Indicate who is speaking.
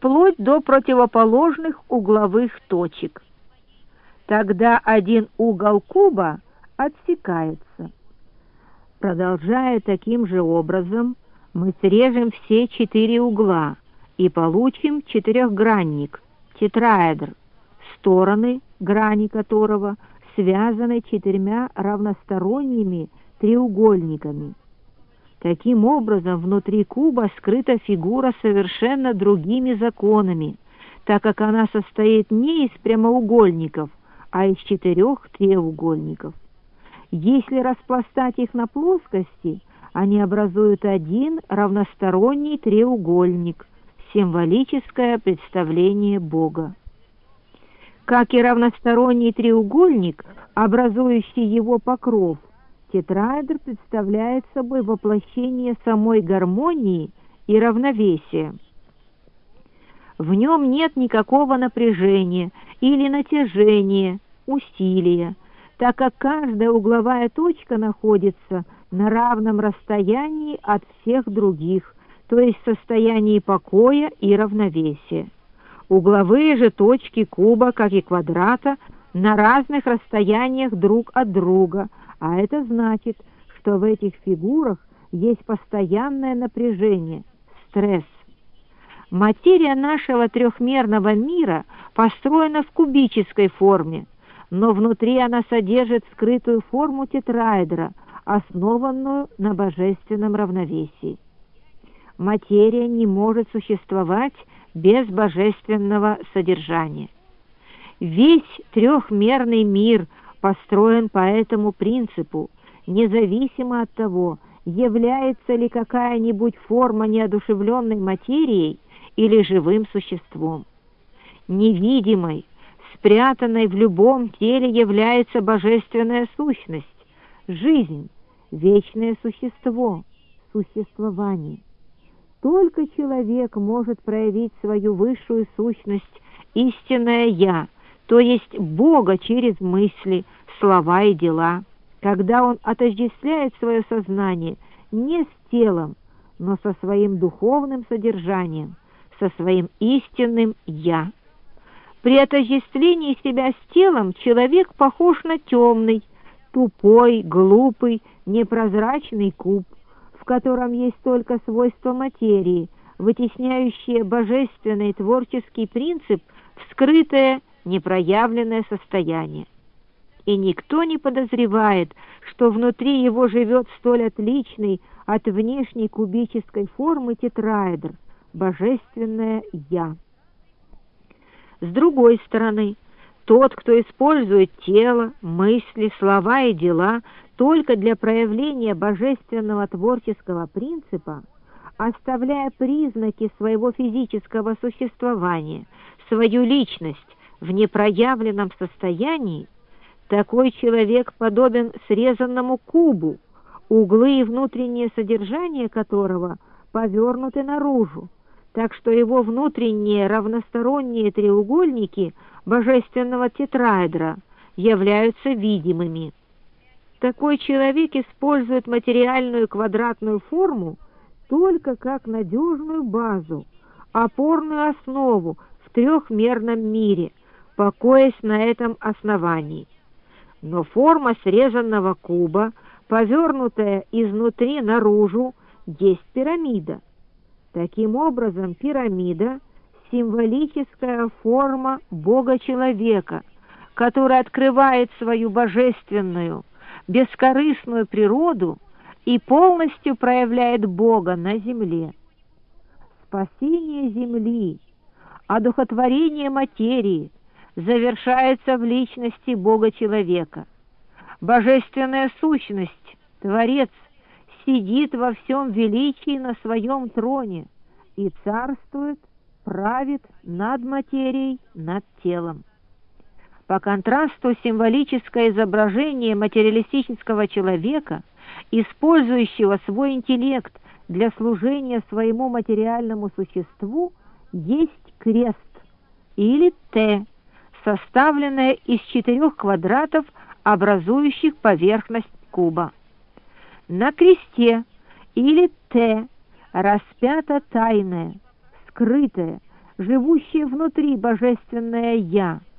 Speaker 1: вплоть до противоположных угловых точек. Тогда один угол куба отсекается. Продолжая таким же образом, мы срежем все 4 угла и получим четырехгранник, тетраэдр, стороны, грани которого связаны 4 равносторонними треугольниками. Таким образом, внутри куба скрыта фигура совершенно другими законами, так как она состоит не из прямоугольников, а из 4 треугольников. Если распластать их на плоскости, они образуют один равносторонний треугольник, символическое представление Бога. Как и равносторонний треугольник, образующий его покров, тетраэдр представляет собой воплощение самой гармонии и равновесия. В нем нет никакого напряжения или натяжения, усилия, так как каждая угловая точка находится на равном расстоянии от всех других, то есть в состоянии покоя и равновесия. Угловые же точки куба, как и квадрата, на разных расстояниях друг от друга, а это значит, что в этих фигурах есть постоянное напряжение, стресс. Материя нашего трехмерного мира построена в кубической форме, но внутри она содержит скрытую форму тетраэдра, основанную на божественном равновесии. Материя не может существовать без божественного содержания. Весь трехмерный мир построен по этому принципу, независимо от того, является ли какая-нибудь форма неодушевленной материей или живым существом. Невидимой, спрятанной в любом теле является божественная сущность, жизнь, вечное существо, существование. Только человек может проявить свою высшую сущность, истинное «Я», то есть Бога через мысли, слова и дела, когда он отождествляет свое сознание не с телом, но со своим духовным содержанием, со своим истинным «Я». При отождествлении себя с телом человек похож на темный, тупой, глупый, непрозрачный куб, в котором есть только свойства материи, вытесняющие божественный творческий принцип в скрытое, непроявленное состояние. И никто не подозревает, что внутри его живет столь отличный от внешней кубической формы тетраэдр, божественное «Я». С другой стороны, тот, кто использует тело, мысли, слова и дела только для проявления божественного творческого принципа, оставляя признаки своего физического существования, свою личность в непроявленном состоянии, такой человек подобен срезанному кубу, углы и внутреннее содержание которого повернуты наружу, так что его внутренние равносторонние треугольники божественного тетраэдра являются видимыми. Такой человек использует материальную квадратную форму только как надежную базу, опорную основу в трехмерном мире, покоясь на этом основании. Но форма срезанного куба, повернутая изнутри наружу, есть пирамида. Таким образом, пирамида – символическая форма Бога-человека, который открывает свою божественную, бескорыстную природу и полностью проявляет Бога на земле. Спасение земли, одухотворение материи завершается в личности Бога-человека. Божественная сущность, Творец, сидит во всем величии на своем троне и царствует, правит над материей, над телом. По контрасту символическое изображение материалистического человека, использующего свой интеллект для служения своему материальному существу, есть крест или Т, составленное из 4 квадратов, образующих поверхность куба. На кресте или Т распято тайное, скрытое, живущее внутри божественное «Я»,